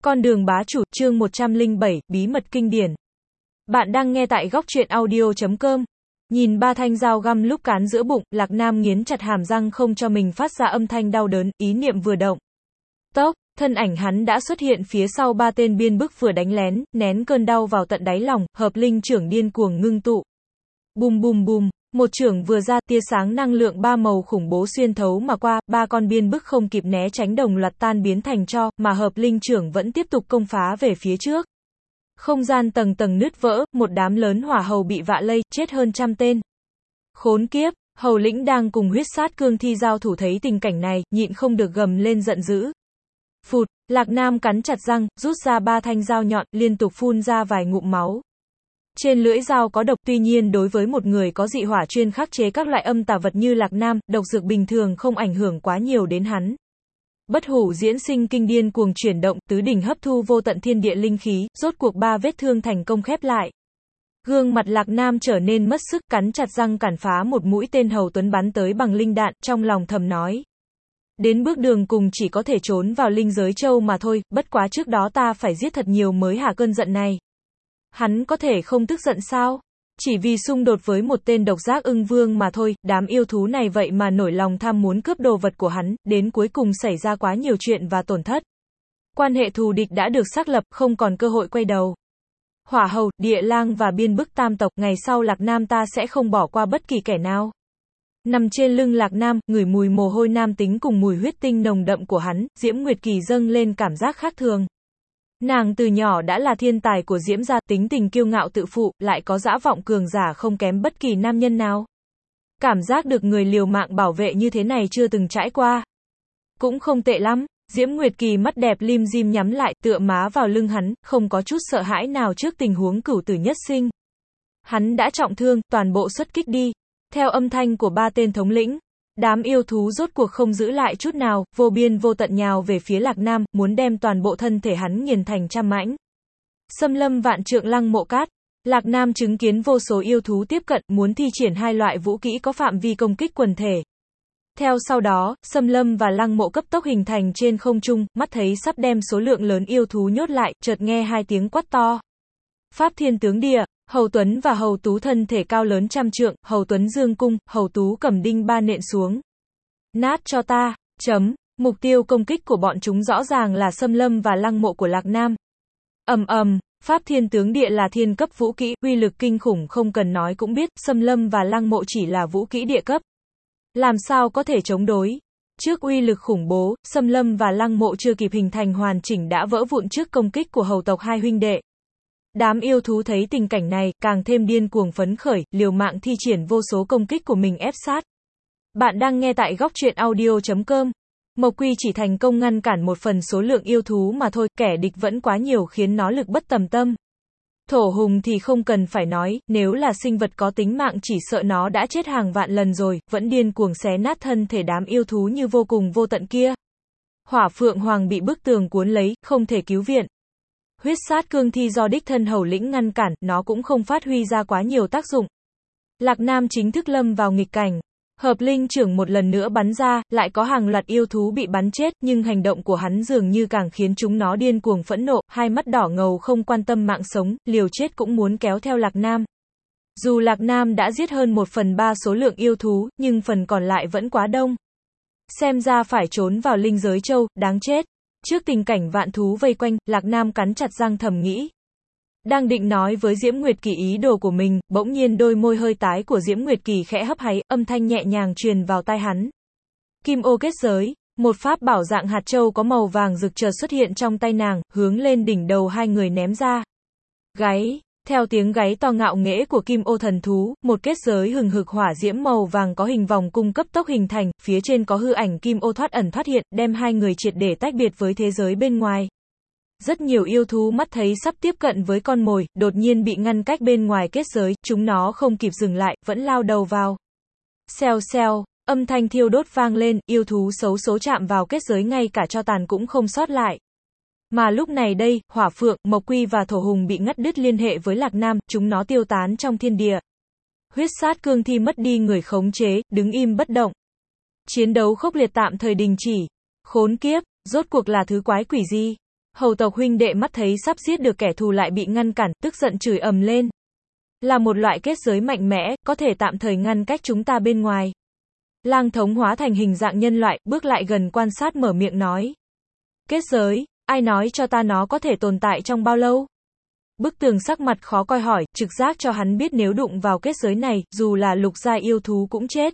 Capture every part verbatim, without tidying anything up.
Con đường bá chủ, chương một trăm lẻ bảy, bí mật kinh điển. Bạn đang nghe tại góc truyện audio chấm com. Nhìn ba thanh dao găm lúc cán giữa bụng, Lạc Nam nghiến chặt hàm răng không cho mình phát ra âm thanh đau đớn, ý niệm vừa động. Tốc, thân ảnh hắn đã xuất hiện phía sau ba tên biên bức vừa đánh lén, nén cơn đau vào tận đáy lòng, hợp linh trưởng điên cuồng ngưng tụ. Bùm bùm bùm, một trưởng vừa ra, tia sáng năng lượng ba màu khủng bố xuyên thấu mà qua, ba con biên bức không kịp né tránh đồng loạt tan biến thành tro, mà hợp linh trưởng vẫn tiếp tục công phá về phía trước. Không gian tầng tầng nứt vỡ, một đám lớn hỏa hầu bị vạ lây, chết hơn trăm tên. Khốn kiếp, hầu lĩnh đang cùng huyết sát cương thi giao thủ thấy tình cảnh này, nhịn không được gầm lên giận dữ. Phụt, Lạc Nam cắn chặt răng, rút ra ba thanh dao nhọn, liên tục phun ra vài ngụm máu. Trên lưỡi dao có độc, tuy nhiên đối với một người có dị hỏa chuyên khắc chế các loại âm tà vật như Lạc Nam, độc dược bình thường không ảnh hưởng quá nhiều đến hắn. Bất hủ diễn sinh kinh điên cuồng chuyển động, tứ đỉnh hấp thu vô tận thiên địa linh khí, rốt cuộc ba vết thương thành công khép lại. Gương mặt Lạc Nam trở nên mất sức, cắn chặt răng cản phá một mũi tên hầu tuấn bắn tới bằng linh đạn, trong lòng thầm nói. Đến bước đường cùng chỉ có thể trốn vào linh giới châu mà thôi, bất quá trước đó ta phải giết thật nhiều mới hạ cơn giận này. Hắn có thể không tức giận sao? Chỉ vì xung đột với một tên độc giác ưng vương mà thôi, đám yêu thú này vậy mà nổi lòng tham muốn cướp đồ vật của hắn, đến cuối cùng xảy ra quá nhiều chuyện và tổn thất. Quan hệ thù địch đã được xác lập, không còn cơ hội quay đầu. Hỏa hầu, địa lang và biên bức tam tộc, ngày sau Lạc Nam ta sẽ không bỏ qua bất kỳ kẻ nào. Nằm trên lưng Lạc Nam, ngửi mùi mồ hôi nam tính cùng mùi huyết tinh nồng đậm của hắn, Diễm Nguyệt Kỳ dâng lên cảm giác khác thường. Nàng từ nhỏ đã là thiên tài của Diễm gia, tính tình kiêu ngạo tự phụ, lại có dã vọng cường giả không kém bất kỳ nam nhân nào. Cảm giác được người liều mạng bảo vệ như thế này chưa từng trải qua. Cũng không tệ lắm, Diễm Nguyệt Kỳ mắt đẹp lim dim nhắm lại, tựa má vào lưng hắn, không có chút sợ hãi nào trước tình huống cửu tử nhất sinh. Hắn đã trọng thương, toàn bộ xuất kích đi. Theo âm thanh của ba tên thống lĩnh, đám yêu thú rốt cuộc không giữ lại chút nào, vô biên vô tận nhào về phía Lạc Nam, muốn đem toàn bộ thân thể hắn nghiền thành trăm mảnh. Xâm lâm vạn trượng lăng mộ cát, Lạc Nam chứng kiến vô số yêu thú tiếp cận, muốn thi triển hai loại vũ kỹ có phạm vi công kích quần thể. Theo sau đó, xâm lâm và lăng mộ cấp tốc hình thành trên không trung, mắt thấy sắp đem số lượng lớn yêu thú nhốt lại, chợt nghe hai tiếng quát to. Pháp thiên tướng địa. Hầu Tuấn và Hầu Tú thân thể cao lớn trăm trượng, Hầu Tuấn dương cung, Hầu Tú cầm đinh ba nện xuống. Nát cho ta, chấm, mục tiêu công kích của bọn chúng rõ ràng là xâm lâm và lăng mộ của Lạc Nam. Ầm ầm, Pháp thiên tướng địa là thiên cấp vũ kỹ, uy lực kinh khủng không cần nói cũng biết, xâm lâm và lăng mộ chỉ là vũ kỹ địa cấp. Làm sao có thể chống đối? Trước uy lực khủng bố, xâm lâm và lăng mộ chưa kịp hình thành hoàn chỉnh đã vỡ vụn trước công kích của hầu tộc hai huynh đệ. Đám yêu thú thấy tình cảnh này, càng thêm điên cuồng phấn khởi, liều mạng thi triển vô số công kích của mình ép sát. Bạn đang nghe tại góc truyện audio chấm com. Mộc Quy chỉ thành công ngăn cản một phần số lượng yêu thú mà thôi, kẻ địch vẫn quá nhiều khiến nó lực bất tòng tâm. Thổ hùng thì không cần phải nói, nếu là sinh vật có tính mạng chỉ sợ nó đã chết hàng vạn lần rồi, vẫn điên cuồng xé nát thân thể đám yêu thú như vô cùng vô tận kia. Hỏa Phượng Hoàng bị bức tường cuốn lấy, không thể cứu viện. Huyết sát cương thi do đích thân hầu lĩnh ngăn cản, nó cũng không phát huy ra quá nhiều tác dụng. Lạc Nam chính thức lâm vào nghịch cảnh. Hợp linh trưởng một lần nữa bắn ra, lại có hàng loạt yêu thú bị bắn chết, nhưng hành động của hắn dường như càng khiến chúng nó điên cuồng phẫn nộ, hai mắt đỏ ngầu không quan tâm mạng sống, liều chết cũng muốn kéo theo Lạc Nam. Dù Lạc Nam đã giết hơn một phần ba số lượng yêu thú, nhưng phần còn lại vẫn quá đông. Xem ra phải trốn vào linh giới châu, đáng chết. Trước tình cảnh vạn thú vây quanh, Lạc Nam cắn chặt răng thầm nghĩ. Đang định nói với Diễm Nguyệt Kỳ ý đồ của mình, bỗng nhiên đôi môi hơi tái của Diễm Nguyệt Kỳ khẽ hấp háy, âm thanh nhẹ nhàng truyền vào tai hắn. Kim ô kết giới, một pháp bảo dạng hạt châu có màu vàng rực chợt xuất hiện trong tay nàng, hướng lên đỉnh đầu hai người ném ra. Gáy, theo tiếng gáy to ngạo nghễ của kim ô thần thú, một kết giới hừng hực hỏa diễm màu vàng có hình vòng cung cấp tốc hình thành, phía trên có hư ảnh kim ô thoát ẩn thoát hiện, đem hai người triệt để tách biệt với thế giới bên ngoài. Rất nhiều yêu thú mắt thấy sắp tiếp cận với con mồi, đột nhiên bị ngăn cách bên ngoài kết giới, chúng nó không kịp dừng lại, vẫn lao đầu vào. Xèo xèo, âm thanh thiêu đốt vang lên, yêu thú xấu số chạm vào kết giới ngay cả tro tàn cũng không sót lại. Mà lúc này đây, Hỏa Phượng, Mộc Quy và Thổ Hùng bị ngắt đứt liên hệ với Lạc Nam, chúng nó tiêu tán trong thiên địa. Huyết sát cương thi mất đi người khống chế, đứng im bất động. Chiến đấu khốc liệt tạm thời đình chỉ. Khốn kiếp, rốt cuộc là thứ quái quỷ gì? Hầu tộc huynh đệ mắt thấy sắp giết được kẻ thù lại bị ngăn cản, tức giận chửi ầm lên. Là một loại kết giới mạnh mẽ, có thể tạm thời ngăn cách chúng ta bên ngoài. Lang thống hóa thành hình dạng nhân loại, bước lại gần quan sát mở miệng nói. Kết giới, ai nói cho ta nó có thể tồn tại trong bao lâu? Bức tường sắc mặt khó coi hỏi, trực giác cho hắn biết nếu đụng vào kết giới này, dù là lục giai yêu thú cũng chết.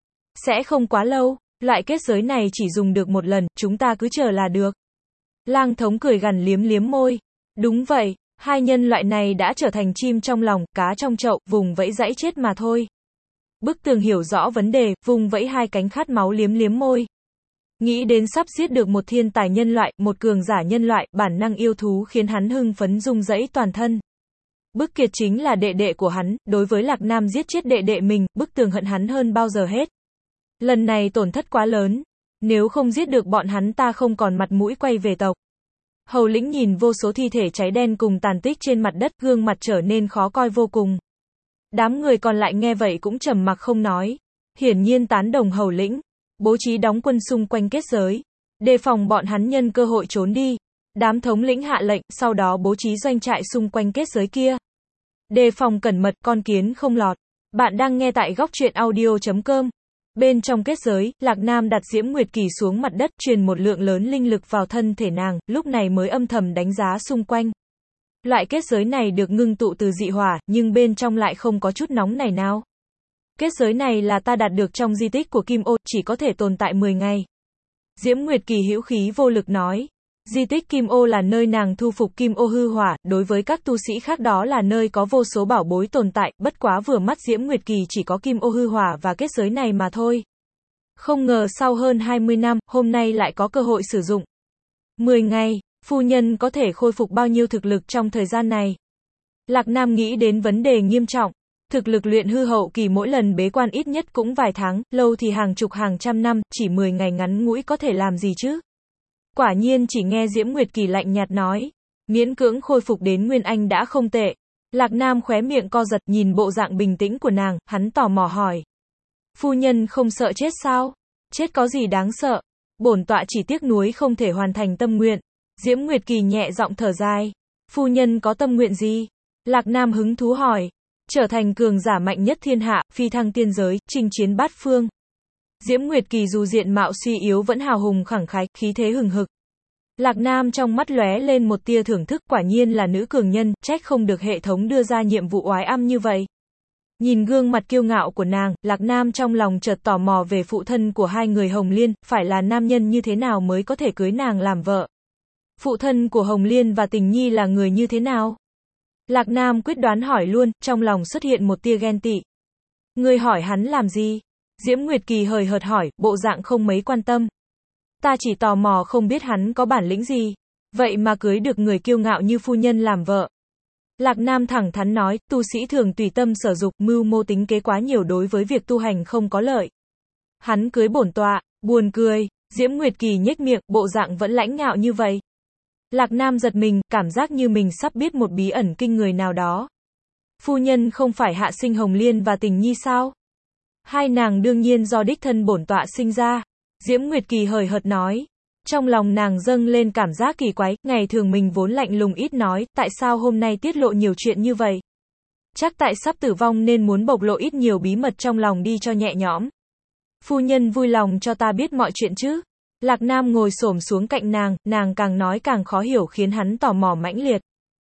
Sẽ không quá lâu, loại kết giới này chỉ dùng được một lần, chúng ta cứ chờ là được. Lang thống cười gằn liếm liếm môi. Đúng vậy, hai nhân loại này đã trở thành chim trong lòng, cá trong chậu, vùng vẫy dãy chết mà thôi. Bức tường hiểu rõ vấn đề, vùng vẫy hai cánh khát máu liếm liếm môi. Nghĩ đến sắp giết được một thiên tài nhân loại, một cường giả nhân loại, bản năng yêu thú khiến hắn hưng phấn rung rẫy toàn thân. Bức Kiệt chính là đệ đệ của hắn, đối với Lạc Nam giết chết đệ đệ mình, Bức Tường hận hắn hơn bao giờ hết. Lần này tổn thất quá lớn, nếu không giết được bọn hắn ta không còn mặt mũi quay về tộc. Hầu lĩnh nhìn vô số thi thể cháy đen cùng tàn tích trên mặt đất, gương mặt trở nên khó coi vô cùng. Đám người còn lại nghe vậy cũng trầm mặc không nói, hiển nhiên tán đồng hầu lĩnh. Bố trí đóng quân xung quanh kết giới, đề phòng bọn hắn nhân cơ hội trốn đi. Đám thống lĩnh hạ lệnh, sau đó bố trí doanh trại xung quanh kết giới kia. Đề phòng cẩn mật, con kiến không lọt. Bạn đang nghe tại góc truyện audio chấm com. Bên trong kết giới, Lạc Nam đặt Diễm Nguyệt Kỳ xuống mặt đất, truyền một lượng lớn linh lực vào thân thể nàng, lúc này mới âm thầm đánh giá xung quanh. Loại kết giới này được ngưng tụ từ dị hỏa, nhưng bên trong lại không có chút nóng này nào. Kết giới này là ta đạt được trong di tích của Kim Ô, chỉ có thể tồn tại mười ngày. Diễm Nguyệt Kỳ hữu khí vô lực nói. Di tích Kim Ô là nơi nàng thu phục Kim Ô hư hỏa, đối với các tu sĩ khác đó là nơi có vô số bảo bối tồn tại, bất quá vừa mắt Diễm Nguyệt Kỳ chỉ có Kim Ô hư hỏa và kết giới này mà thôi. Không ngờ sau hơn hai mươi năm, hôm nay lại có cơ hội sử dụng. mười ngày, phu nhân có thể khôi phục bao nhiêu thực lực trong thời gian này? Lạc Nam nghĩ đến vấn đề nghiêm trọng. Thực lực luyện hư hậu kỳ mỗi lần bế quan ít nhất cũng vài tháng, lâu thì hàng chục hàng trăm năm, chỉ mười ngày ngắn ngủi có thể làm gì chứ? Quả nhiên chỉ nghe Diễm Nguyệt Kỳ lạnh nhạt nói, miễn cưỡng khôi phục đến Nguyên Anh đã không tệ. Lạc Nam khóe miệng co giật, nhìn bộ dạng bình tĩnh của nàng, hắn tò mò hỏi. Phu nhân không sợ chết sao? Chết có gì đáng sợ? Bổn tọa chỉ tiếc nuối không thể hoàn thành tâm nguyện. Diễm Nguyệt Kỳ nhẹ giọng thở dài. Phu nhân có tâm nguyện gì? Lạc Nam hứng thú hỏi. Trở thành cường giả mạnh nhất thiên hạ, phi thăng tiên giới, chinh chiến bát phương. Diễm Nguyệt Kỳ dù diện mạo suy yếu vẫn hào hùng khẳng khái, khí thế hừng hực. Lạc Nam trong mắt lóe lên một tia thưởng thức, quả nhiên là nữ cường nhân, trách không được hệ thống đưa ra nhiệm vụ oái âm như vậy. Nhìn gương mặt kiêu ngạo của nàng, Lạc Nam trong lòng chợt tò mò về phụ thân của hai người Hồng Liên, phải là nam nhân như thế nào mới có thể cưới nàng làm vợ. Phụ thân của Hồng Liên và Tình Nhi là người như thế nào? Lạc Nam quyết đoán hỏi luôn, trong lòng xuất hiện một tia ghen tị. Ngươi hỏi hắn làm gì? Diễm Nguyệt Kỳ hời hợt hỏi, bộ dạng không mấy quan tâm. Ta chỉ tò mò không biết hắn có bản lĩnh gì. Vậy mà cưới được người kiêu ngạo như phu nhân làm vợ. Lạc Nam thẳng thắn nói, tu sĩ thường tùy tâm sở dục, mưu mô tính kế quá nhiều đối với việc tu hành không có lợi. Hắn cưới bổn tọa, buồn cười. Diễm Nguyệt Kỳ nhếch miệng, bộ dạng vẫn lãnh ngạo như vậy. Lạc Nam giật mình, cảm giác như mình sắp biết một bí ẩn kinh người nào đó. Phu nhân không phải hạ sinh Hồng Liên và Tình Nhi sao? Hai nàng đương nhiên do đích thân bổn tọa sinh ra. Diễm Nguyệt Kỳ hời hợt nói. Trong lòng nàng dâng lên cảm giác kỳ quái, ngày thường mình vốn lạnh lùng ít nói, tại sao hôm nay tiết lộ nhiều chuyện như vậy? Chắc tại sắp tử vong nên muốn bộc lộ ít nhiều bí mật trong lòng đi cho nhẹ nhõm. Phu nhân vui lòng cho ta biết mọi chuyện chứ? Lạc Nam ngồi xổm xuống cạnh nàng, nàng càng nói càng khó hiểu khiến hắn tò mò mãnh liệt.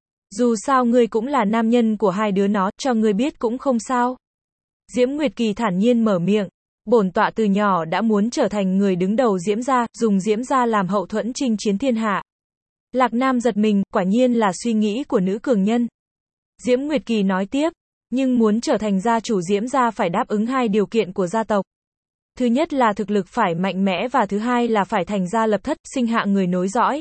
Dù sao ngươi cũng là nam nhân của hai đứa nó, cho ngươi biết cũng không sao. Diễm Nguyệt Kỳ thản nhiên mở miệng. Bổn tọa từ nhỏ đã muốn trở thành người đứng đầu Diễm gia, dùng Diễm gia làm hậu thuẫn chinh chiến thiên hạ. Lạc Nam giật mình, quả nhiên là suy nghĩ của nữ cường nhân. Diễm Nguyệt Kỳ nói tiếp, nhưng muốn trở thành gia chủ Diễm gia phải đáp ứng hai điều kiện của gia tộc. Thứ nhất là thực lực phải mạnh mẽ và thứ hai là phải thành gia lập thất, sinh hạ người nối dõi.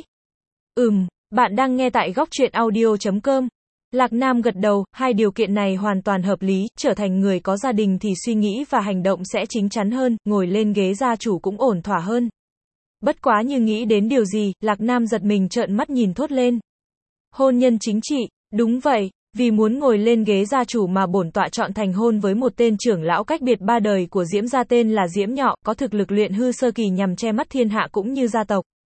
Ừm, bạn đang nghe tại góc truyện audio chấm com. Lạc Nam gật đầu, hai điều kiện này hoàn toàn hợp lý, trở thành người có gia đình thì suy nghĩ và hành động sẽ chín chắn hơn, ngồi lên ghế gia chủ cũng ổn thỏa hơn. Bất quá như nghĩ đến điều gì, Lạc Nam giật mình trợn mắt nhìn thốt lên. Hôn nhân chính trị, đúng vậy, vì muốn ngồi lên ghế gia chủ mà bổn tọa chọn thành hôn với một tên trưởng lão cách biệt ba đời của Diễm gia tên là Diễm Nhọ, có thực lực luyện hư sơ kỳ nhằm che mắt thiên hạ cũng như gia tộc.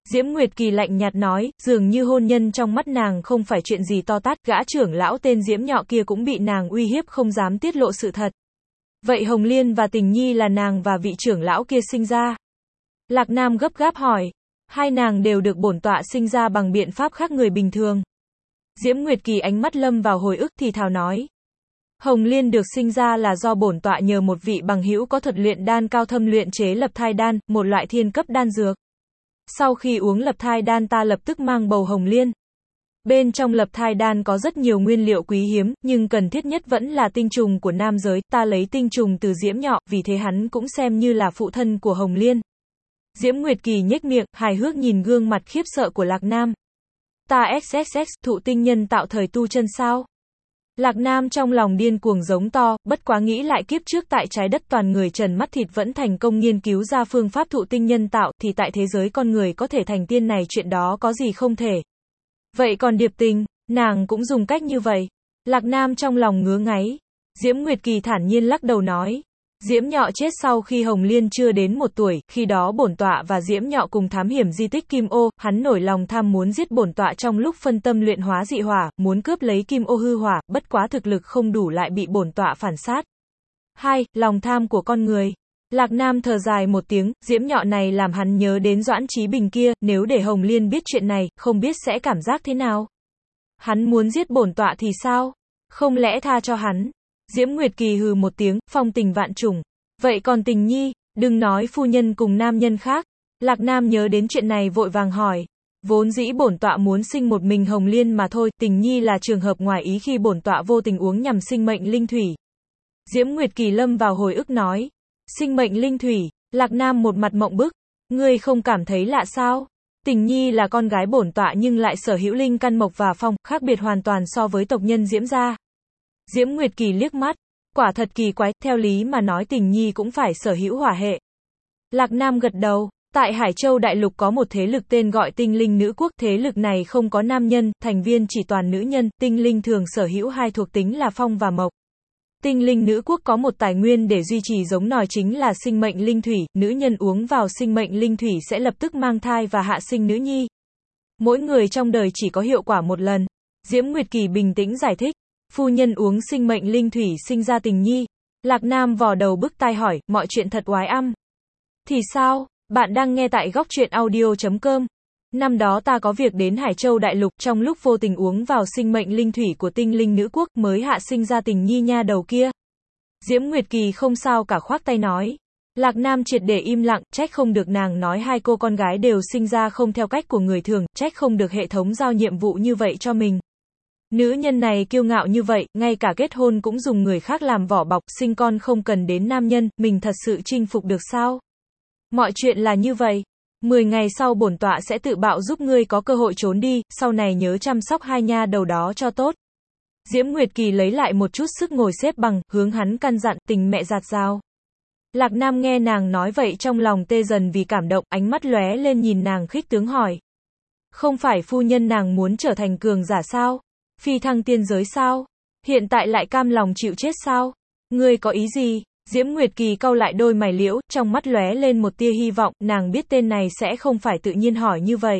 Diễm Nguyệt Kỳ lạnh nhạt nói, dường như hôn nhân trong mắt nàng không phải chuyện gì to tát, gã trưởng lão tên Diễm Nhọ kia cũng bị nàng uy hiếp không dám tiết lộ sự thật. Vậy Hồng Liên và Tình Nhi là nàng và vị trưởng lão kia sinh ra? Lạc Nam gấp gáp hỏi. Hai nàng đều được bổn tọa sinh ra bằng biện pháp khác người bình thường. Diễm Nguyệt Kỳ ánh mắt lâm vào hồi ức thì thào nói. Hồng Liên được sinh ra là do bổn tọa nhờ một vị bằng hữu có thuật luyện đan cao thâm luyện chế lập thai đan, một loại thiên cấp đan dược. Sau khi uống lập thai đan ta lập tức mang bầu Hồng Liên. Bên trong lập thai đan có rất nhiều nguyên liệu quý hiếm, nhưng cần thiết nhất vẫn là tinh trùng của nam giới, ta lấy tinh trùng từ Diễm Nhọ, vì thế hắn cũng xem như là phụ thân của Hồng Liên. Diễm Nguyệt Kỳ nhếch miệng, hài hước nhìn gương mặt khiếp sợ của Lạc Nam. Ta xx xx, thụ tinh nhân tạo thời tu chân sao? Lạc Nam trong lòng điên cuồng giống to, bất quá nghĩ lại kiếp trước tại trái đất toàn người trần mắt thịt vẫn thành công nghiên cứu ra phương pháp thụ tinh nhân tạo, thì tại thế giới con người có thể thành tiên này chuyện đó có gì không thể. Vậy còn Điệp Tình, nàng cũng dùng cách như vậy. Lạc Nam trong lòng ngứa ngáy. Diễm Nguyệt Kỳ thản nhiên lắc đầu nói. Diễm Nhọ chết sau khi Hồng Liên chưa đến một tuổi, khi đó bổn tọa và Diễm Nhọ cùng thám hiểm di tích Kim Ô, hắn nổi lòng tham muốn giết bổn tọa trong lúc phân tâm luyện hóa dị hỏa, muốn cướp lấy Kim Ô hư hỏa, bất quá thực lực không đủ lại bị bổn tọa phản sát. Hai, lòng tham của con người. Lạc Nam thở dài một tiếng, Diễm Nhọ này làm hắn nhớ đến Doãn Chí Bình kia, nếu để Hồng Liên biết chuyện này, không biết sẽ cảm giác thế nào. Hắn muốn giết bổn tọa thì sao? Không lẽ tha cho hắn? Diễm Nguyệt Kỳ hừ một tiếng, phong tình vạn trùng. Vậy còn Tình Nhi, đừng nói phu nhân cùng nam nhân khác. Lạc Nam nhớ đến chuyện này vội vàng hỏi. Vốn dĩ bổn tọa muốn sinh một mình Hồng Liên mà thôi, Tình Nhi là trường hợp ngoài ý khi bổn tọa vô tình uống nhầm sinh mệnh linh thủy. Diễm Nguyệt Kỳ lâm vào hồi ức nói. Sinh mệnh linh thủy, Lạc Nam một mặt mộng bức. Ngươi không cảm thấy lạ sao? Tình Nhi là con gái bổn tọa nhưng lại sở hữu linh căn mộc và phong, khác biệt hoàn toàn so với tộc nhân Diễm gia. Diễm Nguyệt Kỳ liếc mắt, quả thật kỳ quái, theo lý mà nói Tình Nhi cũng phải sở hữu hỏa hệ. Lạc Nam gật đầu, tại Hải Châu Đại Lục có một thế lực tên gọi Tinh Linh Nữ Quốc, thế lực này không có nam nhân, thành viên chỉ toàn nữ nhân, tinh linh thường sở hữu hai thuộc tính là phong và mộc. Tinh Linh Nữ Quốc có một tài nguyên để duy trì giống nòi chính là sinh mệnh linh thủy, nữ nhân uống vào sinh mệnh linh thủy sẽ lập tức mang thai và hạ sinh nữ nhi. Mỗi người trong đời chỉ có hiệu quả một lần. Diễm Nguyệt Kỳ bình tĩnh giải thích. Phu nhân uống sinh mệnh linh thủy sinh ra Tình Nhi. Lạc Nam vò đầu bứt tai hỏi, mọi chuyện thật oái âm. Thì sao? Bạn đang nghe tại góc truyện audio chấm com. Năm đó ta có việc đến Hải Châu Đại Lục, trong lúc vô tình uống vào sinh mệnh linh thủy của Tinh Linh Nữ Quốc mới hạ sinh ra Tình Nhi nha đầu kia. Diễm Nguyệt Kỳ không sao cả khoác tay nói. Lạc Nam triệt để im lặng, trách không được nàng nói hai cô con gái đều sinh ra không theo cách của người thường, trách không được hệ thống giao nhiệm vụ như vậy cho mình. Nữ nhân này kiêu ngạo như vậy, ngay cả kết hôn cũng dùng người khác làm vỏ bọc, sinh con không cần đến nam nhân, mình thật sự chinh phục được sao? Mọi chuyện là như vậy. Mười ngày sau bổn tọa sẽ tự bạo giúp ngươi có cơ hội trốn đi, sau này nhớ chăm sóc hai nha đầu đó cho tốt. Diễm Nguyệt Kỳ lấy lại một chút sức ngồi xếp bằng, hướng hắn căn dặn, Tình mẹ giạt dao. Lạc Nam nghe nàng nói vậy trong lòng tê dần vì cảm động, ánh mắt lóe lên nhìn nàng khích tướng hỏi. Không phải phu nhân nàng muốn trở thành cường giả sao? Phi thăng tiên giới sao? Hiện tại lại cam lòng chịu chết sao? Ngươi có ý gì? Diễm Nguyệt Kỳ cau lại đôi mày liễu, trong mắt lóe lên một tia hy vọng, nàng biết tên này sẽ không phải tự nhiên hỏi như vậy.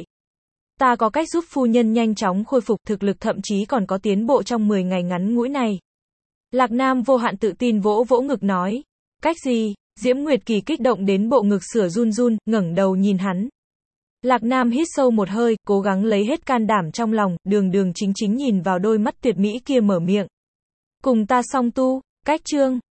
Ta có cách giúp phu nhân nhanh chóng khôi phục thực lực, thậm chí còn có tiến bộ trong mười ngày ngắn ngủi này. Lạc Nam vô hạn tự tin vỗ vỗ ngực nói. Cách gì? Diễm Nguyệt Kỳ kích động đến bộ ngực sửa run run, ngẩng đầu nhìn hắn. Lạc Nam hít sâu một hơi, cố gắng lấy hết can đảm trong lòng, đường đường chính chính nhìn vào đôi mắt tuyệt mỹ kia mở miệng. Cùng ta song tu, cách chương.